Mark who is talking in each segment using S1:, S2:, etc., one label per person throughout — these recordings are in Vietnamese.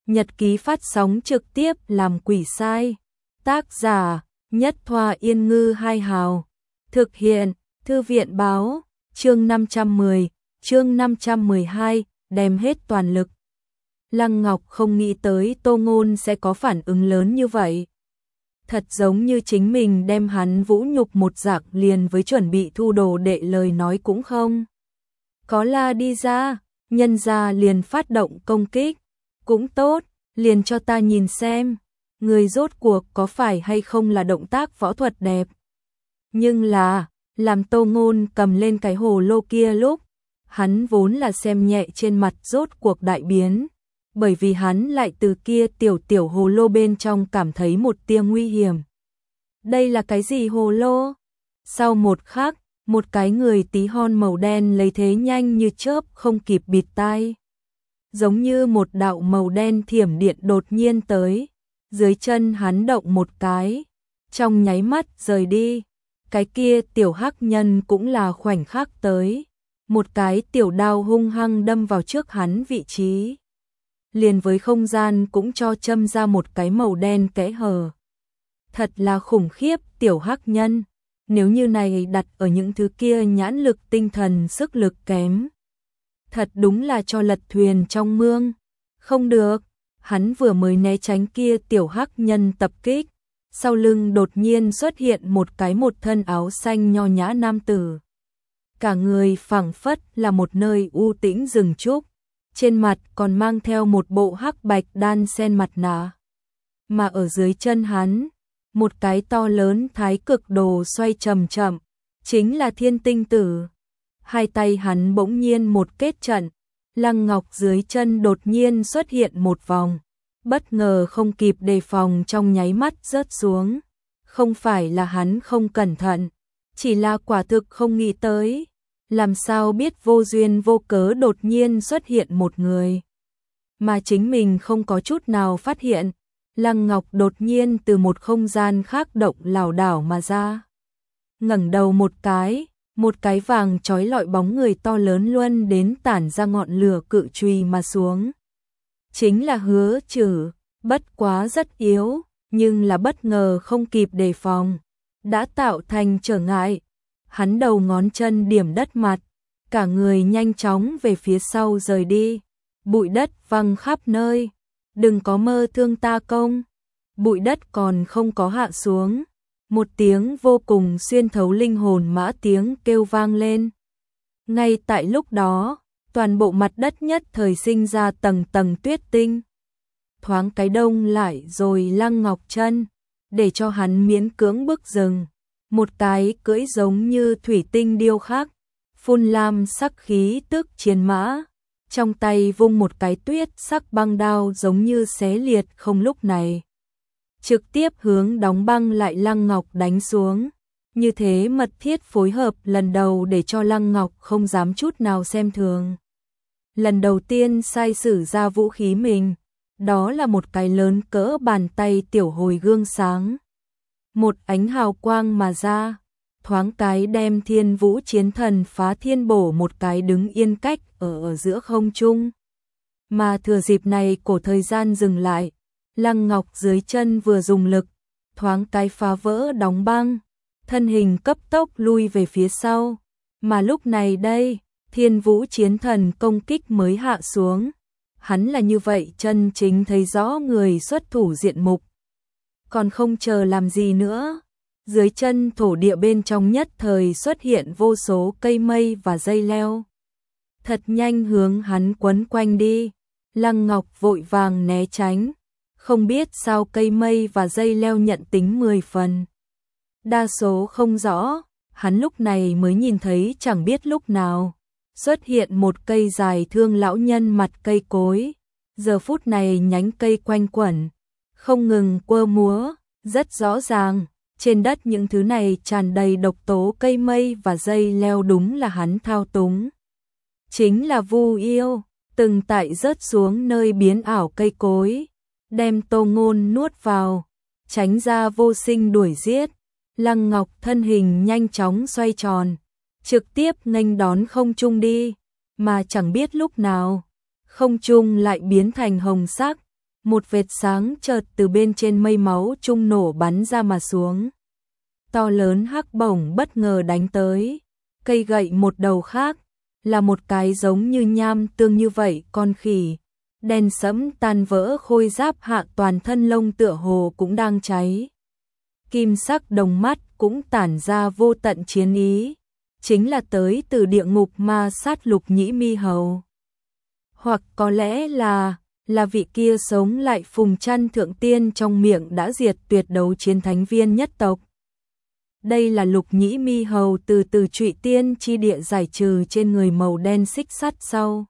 S1: Nhật ký phát sóng trực tiếp làm quỷ sai. Tác giả: Nhất Thoa Yên Ngư Hai Hào. Thực hiện: Thư viện báo. Chương 510, chương 512, đem hết toàn lực. Lăng Ngọc không nghĩ tới Tô Ngôn sẽ có phản ứng lớn như vậy. Thật giống như chính mình đem hắn vũ nhục một dạng, liền với chuẩn bị thu đồ đệ lời nói cũng không có la đi ra, nhân ra liền phát động công kích. Cũng tốt, liền cho ta nhìn xem, người rốt cuộc có phải hay không là động tác võ thuật đẹp. Nhưng là, làm Tô Ngôn cầm lên cái hồ lô kia lúc, hắn vốn là xem nhẹ trên mặt rốt cuộc đại biến, bởi vì hắn lại từ kia tiểu hồ lô bên trong cảm thấy một tia nguy hiểm. Đây là cái gì hồ lô? Sau một khắc, một cái người tí hon màu đen lấy thế nhanh như chớp không kịp bịt tai. Giống như một đạo màu đen thiểm điện đột nhiên tới, dưới chân hắn động một cái, trong nháy mắt rời đi. Cái kia tiểu hắc nhân cũng là khoảnh khắc tới, một cái tiểu đao hung hăng đâm vào trước hắn vị trí. Liền với không gian cũng cho châm ra một cái màu đen kẽ hở. Thật là khủng khiếp tiểu hắc nhân, nếu như này đặt ở những thứ kia nhãn lực tinh thần sức lực kém. Thật đúng là cho lật thuyền trong mương. Không được, hắn vừa mới né tránh kia tiểu hắc nhân tập kích, sau lưng đột nhiên xuất hiện một thân áo xanh nho nhã nam tử. Cả người phảng phất là một nơi u tĩnh rừng trúc, trên mặt còn mang theo một bộ hắc bạch đan xen mặt nạ. Mà ở dưới chân hắn, một cái to lớn thái cực đồ xoay chậm chậm, chính là Thiên Tinh Tử. Hai tay hắn bỗng nhiên một kết trận, Lăng Ngọc dưới chân đột nhiên xuất hiện một vòng, bất ngờ không kịp đề phòng trong nháy mắt rớt xuống. Không phải là hắn không cẩn thận, chỉ là quả thực không nghĩ tới, làm sao biết vô duyên vô cớ đột nhiên xuất hiện một người. Mà chính mình không có chút nào phát hiện, Lăng Ngọc đột nhiên từ một không gian khác động lảo đảo mà ra. Ngẩng đầu một cái vàng chói lọi bóng người to lớn luân đến tản ra ngọn lửa cự chùy mà xuống. Chính là Hứa Trử, bất quá rất yếu, nhưng là bất ngờ không kịp đề phòng, đã tạo thành trở ngại. Hắn đầu ngón chân điểm đất mặt, cả người nhanh chóng về phía sau rời đi. Bụi đất văng khắp nơi, đừng có mơ thương ta công. Bụi đất còn không có hạ xuống, một tiếng vô cùng xuyên thấu linh hồn mã tiếng kêu vang lên. Ngay tại lúc đó, toàn bộ mặt đất nhất thời sinh ra tầng tầng tuyết tinh. Thoáng cái đông lại rồi Lăng Ngọc chân, để cho hắn miễn cưỡng bước dừng. Một cái cưỡi giống như thủy tinh điêu khắc, phun lam sắc khí tức chiến mã, trong tay vung một cái tuyết sắc băng đao giống như xé liệt không lúc này. Trực tiếp hướng đóng băng lại Lăng Ngọc đánh xuống. Như thế mật thiết phối hợp lần đầu để cho Lăng Ngọc không dám chút nào xem thường. Lần đầu tiên sai sử ra vũ khí mình, đó là một cái lớn cỡ bàn tay tiểu hồi gương sáng. Một ánh hào quang mà ra, thoáng cái đem Thiên Vũ Chiến Thần Phá Thiên bổ một cái đứng yên cách ở giữa không trung. Mà thừa dịp này cổ thời gian dừng lại, Lăng Ngọc dưới chân vừa dùng lực, thoáng cái phá vỡ đóng băng, thân hình cấp tốc lui về phía sau. Mà lúc này đây, Thiên Vũ Chiến Thần công kích mới hạ xuống. Hắn là như vậy chân chính thấy rõ người xuất thủ diện mục. Còn không chờ làm gì nữa, dưới chân thổ địa bên trong nhất thời xuất hiện vô số cây mây và dây leo. Thật nhanh hướng hắn quấn quanh đi, Lăng Ngọc vội vàng né tránh, không biết sao cây mây và dây leo nhận tính 10 phần. Đa số không rõ, hắn lúc này mới nhìn thấy chẳng biết lúc nào, xuất hiện một cây dài thương lão nhân mặt cây cối. Giờ phút này nhánh cây quanh quẩn, không ngừng quơ múa, rất rõ ràng, trên đất những thứ này tràn đầy độc tố cây mây và dây leo đúng là hắn thao túng. Chính là Vu Yêu, từng tại rớt xuống nơi biến ảo cây cối, đem Tô Ngôn nuốt vào, tránh ra vô sinh đuổi giết. Lăng Ngọc thân hình nhanh chóng xoay tròn, trực tiếp nghênh đón không trung đi, mà chẳng biết lúc nào, không trung lại biến thành hồng sắc, một vệt sáng chợt từ bên trên mây máu trung nổ bắn ra mà xuống. To lớn hắc bổng bất ngờ đánh tới, cây gậy một đầu khác, là một cái giống như nham tương như vậy con khỉ, đen sẫm tan vỡ khôi giáp hạ toàn thân lông tựa hồ cũng đang cháy. Kim sắc đồng mắt cũng tản ra vô tận chiến ý, chính là tới từ địa ngục ma sát Lục Nhĩ Mi Hầu. Hoặc có lẽ là vị kia sống lại Phùng Trăn Thượng Tiên trong miệng đã diệt tuyệt đấu chiến thánh viên nhất tộc. Đây là Lục Nhĩ Mi Hầu từ Trụy Tiên chi địa giải trừ trên người màu đen xích sắt sau.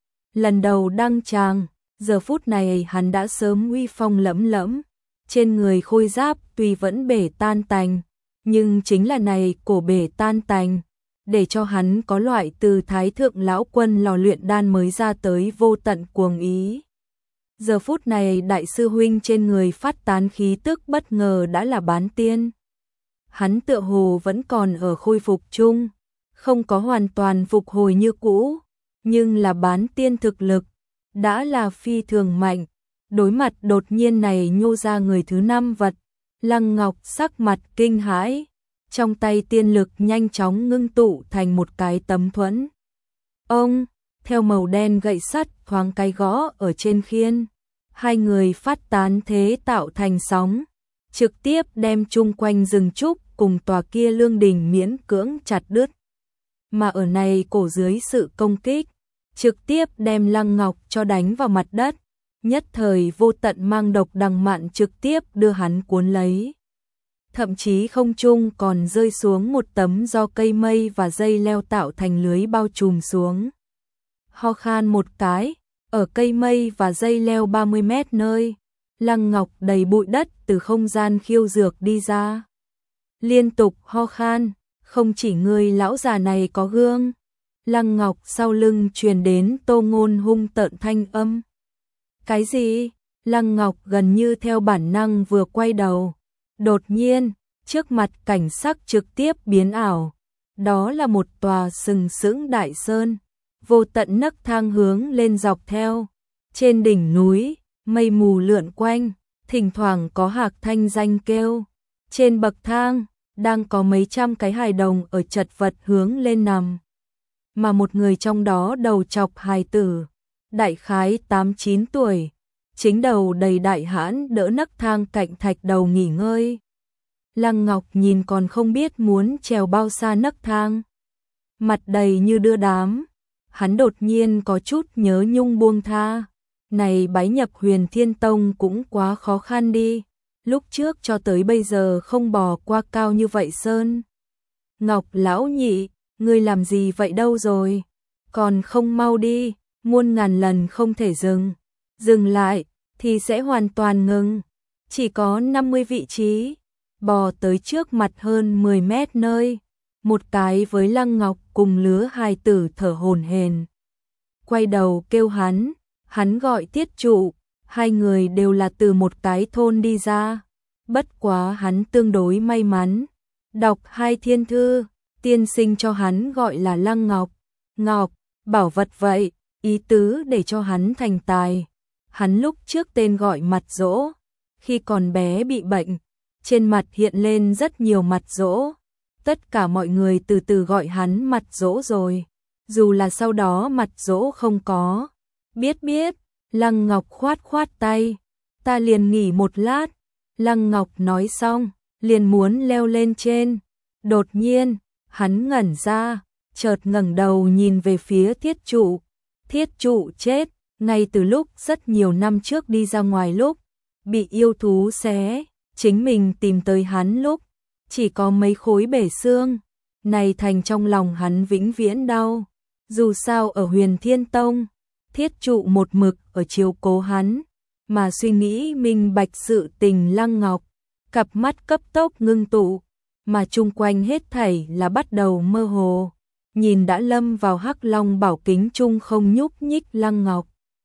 S1: Lần đầu đăng tràng, giờ phút này hắn đã sớm uy phong lẫm lẫm, trên người khôi giáp tuy vẫn bể tan tành, nhưng chính là này cổ bể tan tành, để cho hắn có loại từ Thái Thượng Lão Quân lò luyện đan mới ra tới vô tận cuồng ý. Giờ phút này đại sư huynh trên người phát tán khí tức bất ngờ đã là bán tiên. Hắn tựa hồ vẫn còn ở khôi phục chung, không có hoàn toàn phục hồi như cũ, nhưng là bán tiên thực lực, đã là phi thường mạnh. Đối mặt đột nhiên này nhô ra người thứ 5 vật, Lăng Ngọc sắc mặt kinh hãi, trong tay tiên lực nhanh chóng ngưng tụ thành một cái tấm thuẫn. Ông, theo màu đen gậy sắt thoáng cái gõ ở trên khiên, hai người phát tán thế tạo thành sóng, trực tiếp đem chung quanh rừng trúc cùng tòa kia lương đình miễn cưỡng chặt đứt. Mà ở này cổ dưới sự công kích, trực tiếp đem Lăng Ngọc cho đánh vào mặt đất, nhất thời vô tận mang độc đằng mạn trực tiếp đưa hắn cuốn lấy. Thậm chí không trung còn rơi xuống một tấm do cây mây và dây leo tạo thành lưới bao trùm xuống. Ho khan một cái, ở cây mây và dây leo 30 mét nơi, Lăng Ngọc đầy bụi đất từ không gian khiêu dược đi ra. Liên tục ho khan, không chỉ người lão già này có gương. Lăng Ngọc sau lưng truyền đến Tô Ngôn hung tợn thanh âm. Cái gì? Lăng Ngọc gần như theo bản năng vừa quay đầu. Đột nhiên, trước mặt cảnh sắc trực tiếp biến ảo. Đó là một tòa sừng sững đại sơn, vô tận nấc thang hướng lên dọc theo. Trên đỉnh núi, mây mù lượn quanh, thỉnh thoảng có hạc thanh danh kêu. Trên bậc thang, đang có mấy trăm cái hài đồng ở chật vật hướng lên nằm. Mà một người trong đó đầu chọc hài tử, đại khái 8-9 tuổi, chính đầu đầy đại hãn đỡ nấc thang cạnh thạch đầu nghỉ ngơi. Lăng Ngọc nhìn còn không biết muốn trèo bao xa nấc thang. Mặt đầy như đưa đám, hắn đột nhiên có chút nhớ nhung buông tha. Này bái nhập Huyền Thiên Tông cũng quá khó khăn đi, lúc trước cho tới bây giờ không bò qua cao như vậy sơn. Ngọc lão nhị, ngươi làm gì vậy đâu rồi? Còn không mau đi, muôn ngàn lần không thể dừng. Dừng lại, thì sẽ hoàn toàn ngừng. Chỉ có 50 vị trí, bò tới trước mặt hơn 10 mét nơi. Một cái với Lăng Ngọc cùng lứa hài tử thở hổn hển. Quay đầu kêu hắn gọi Tiết Trụ, hai người đều là từ một cái thôn đi ra. Bất quá hắn tương đối may mắn, đọc 2 thiên thư, tiên sinh cho hắn gọi là Lăng Ngọc. Ngọc, bảo vật vậy, ý tứ để cho hắn thành tài. Hắn lúc trước tên gọi Mặt Dỗ, khi còn bé bị bệnh, trên mặt hiện lên rất nhiều mặt dỗ. Tất cả mọi người từ từ gọi hắn Mặt Dỗ rồi, dù là sau đó mặt dỗ không có. Biết, Lăng Ngọc khoát tay, ta liền nghỉ một lát. Lăng Ngọc nói xong, liền muốn leo lên trên. Đột nhiên, hắn ngẩn ra, chợt ngẩng đầu nhìn về phía Thiết Trụ. Thiết Trụ chết, ngay từ lúc rất nhiều năm trước đi ra ngoài lúc, bị yêu thú xé, chính mình tìm tới hắn lúc, chỉ có mấy khối bể xương. Này thành trong lòng hắn vĩnh viễn đau. Dù sao ở Huyền Thiên Tông, Thiết Trụ một mực ở chiếu cố hắn, mà suy nghĩ minh bạch sự tình. Lăng Ngọc, cặp mắt cấp tốc ngưng tụ, mà chung quanh hết thảy là bắt đầu mơ hồ, nhìn đã lâm vào hắc long bảo kính chung không nhúc nhích Lăng Ngọc.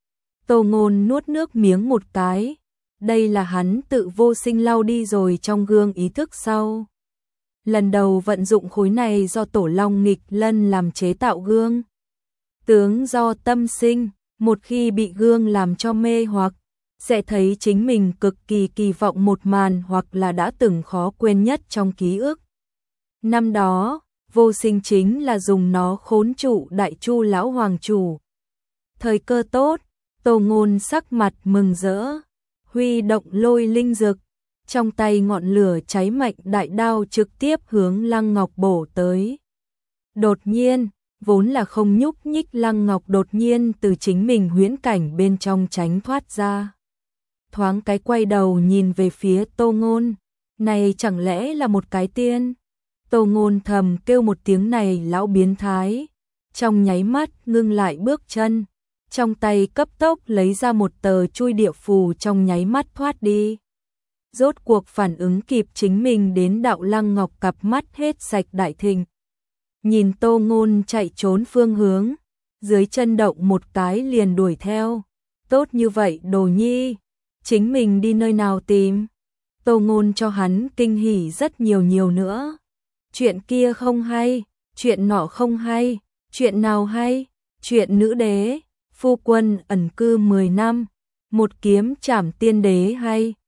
S1: Tô Ngôn nuốt nước miếng một cái, đây là hắn tự vô sinh lau đi rồi trong gương ý thức sau. Lần đầu vận dụng khối này do Tổ Long Nghịch Lân làm chế tạo gương. Tướng do tâm sinh, một khi bị gương làm cho mê hoặc, sẽ thấy chính mình cực kỳ kỳ vọng một màn hoặc là đã từng khó quên nhất trong ký ức. Năm đó, Vô Sinh chính là dùng nó khốn trụ Đại Chu lão hoàng chủ. Thời cơ tốt, Tô Ngôn sắc mặt mừng rỡ, huy động lôi linh dực, trong tay ngọn lửa cháy mạnh đại đao trực tiếp hướng Lăng Ngọc bổ tới. Đột nhiên, vốn là không nhúc nhích Lăng Ngọc đột nhiên từ chính mình huyễn cảnh bên trong tránh thoát ra. Thoáng cái quay đầu nhìn về phía Tô Ngôn, này chẳng lẽ là một cái tiên? Tô Ngôn thầm kêu một tiếng này lão biến thái, trong nháy mắt ngưng lại bước chân, trong tay cấp tốc lấy ra một tờ chui địa phù trong nháy mắt thoát đi. Rốt cuộc phản ứng kịp chính mình đến đạo Lăng Ngọc cặp mắt hết sạch đại thịnh. Nhìn Tô Ngôn chạy trốn phương hướng, dưới chân động một cái liền đuổi theo. Tốt như vậy đồ nhi, chính mình đi nơi nào tìm? Tô Ngôn cho hắn kinh hỉ rất nhiều nữa. Chuyện kia không hay, chuyện nọ không hay, chuyện nào hay? Chuyện nữ đế, phu quân ẩn cư 10 năm, một kiếm trảm tiên đế hay?